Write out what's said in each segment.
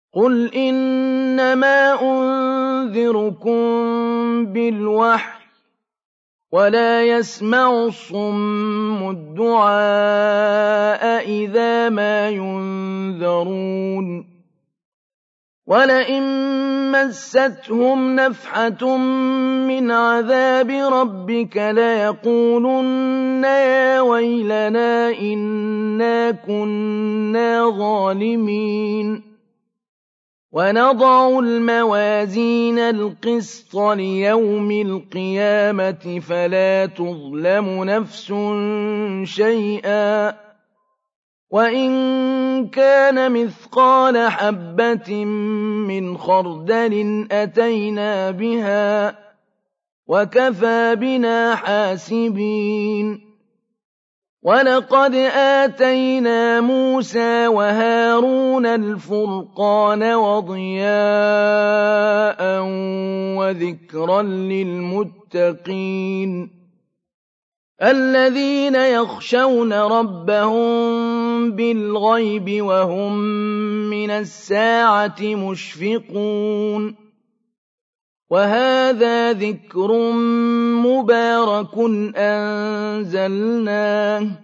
قُلْ إِنَّمَا أُنذِرُكُم بِالْوَحْيِ ۚ وَلَا يَسْمَعُ الصُّمُّ الدُّعَاءَ إِذَا مَا يُنذَرُونَ وَلَئِن مَّسَّتْهُمْ نَفْحَةٌ مِّنْ عَذَابِ رَبِّكَ لَيَقُولُنَّ يَا وَيْلَنَا إِنَّا كُنَّا ظَالِمِينَ وَنَضَعُ الْمَوَازِينَ الْقِسْطَ لِيَوْمِ الْقِيَامَةِ فَلَا تُظْلَمُ نَفْسٌ شَيْئًا ۖ وَإِن كَانَ مِثْقَالَ حَبَّةٍ مِّنْ خَرْدَلٍ أَتَيْنَا بِهَا ۗ وَكَفَىٰ بِنَا حَاسِبِينَ وَلَقَدْ آتَيْنَا مُوسَىٰ وَهَارُونَ الْفُرْقَانَ وَضِيَاءً وَذِكْرًا لِّلْمُتَّقِينَ الَّذِينَ يَخْشَوْنَ رَبَّهُم بِالْغَيْبِ وَهُم مِّنَ السَّاعَةِ مُشْفِقُونَ وَهَٰذَا ذِكْرٌ مُّبَارَكٌ أَنزَلْنَاهُ ۚ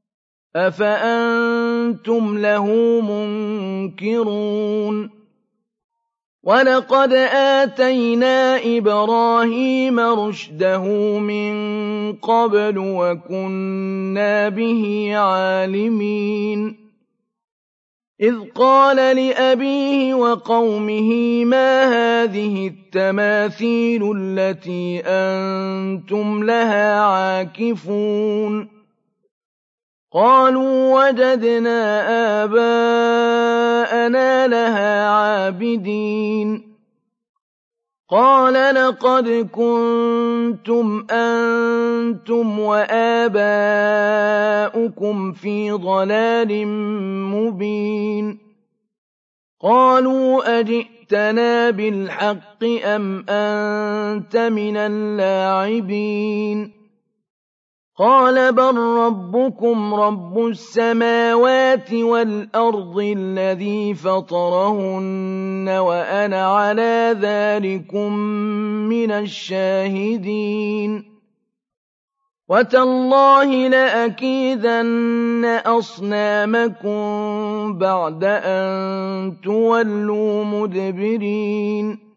أَفَأَنتُمْ لَهُ مُنكِرُونَ وَلَقَدْ آتَيْنَا إِبْرَاهِيمَ رُشْدَهُ مِن قَبْلُ وَكُنَّا بِهِ عَالِمِينَ إِذْ قَالَ لِأَبِيهِ وَقَوْمِهِ مَا هَٰذِهِ التَّمَاثِيلُ الَّتِي أَنتُمْ لَهَا عَاكِفُونَ قَالُوا وَجَدْنَا آبَاءَنَا لَهَا عَابِدِينَ قَالَ لَقَدْ كُنتُمْ أَنتُمْ وَآبَاؤُكُمْ فِي ضَلَالٍ مُّبِينٍ قَالُوا أَجِئْتَنَا بِالْحَقِّ أَمْ أَنتَ مِنَ اللاعبين قَالَ بَل رَّبُّكُمْ رَبُّ السَّمَاوَاتِ وَالْأَرْضِ الَّذِي فَطَرَهُنَّ وَأَنَا عَلَىٰ ذَٰلِكُم مِّنَ الشَّاهِدِينَ وَتَاللَّهِ لَأَكِيدَنَّ أَصْنَامَكُم بَعْدَ أَن تُوَلُّوا مُدْبِرِينَ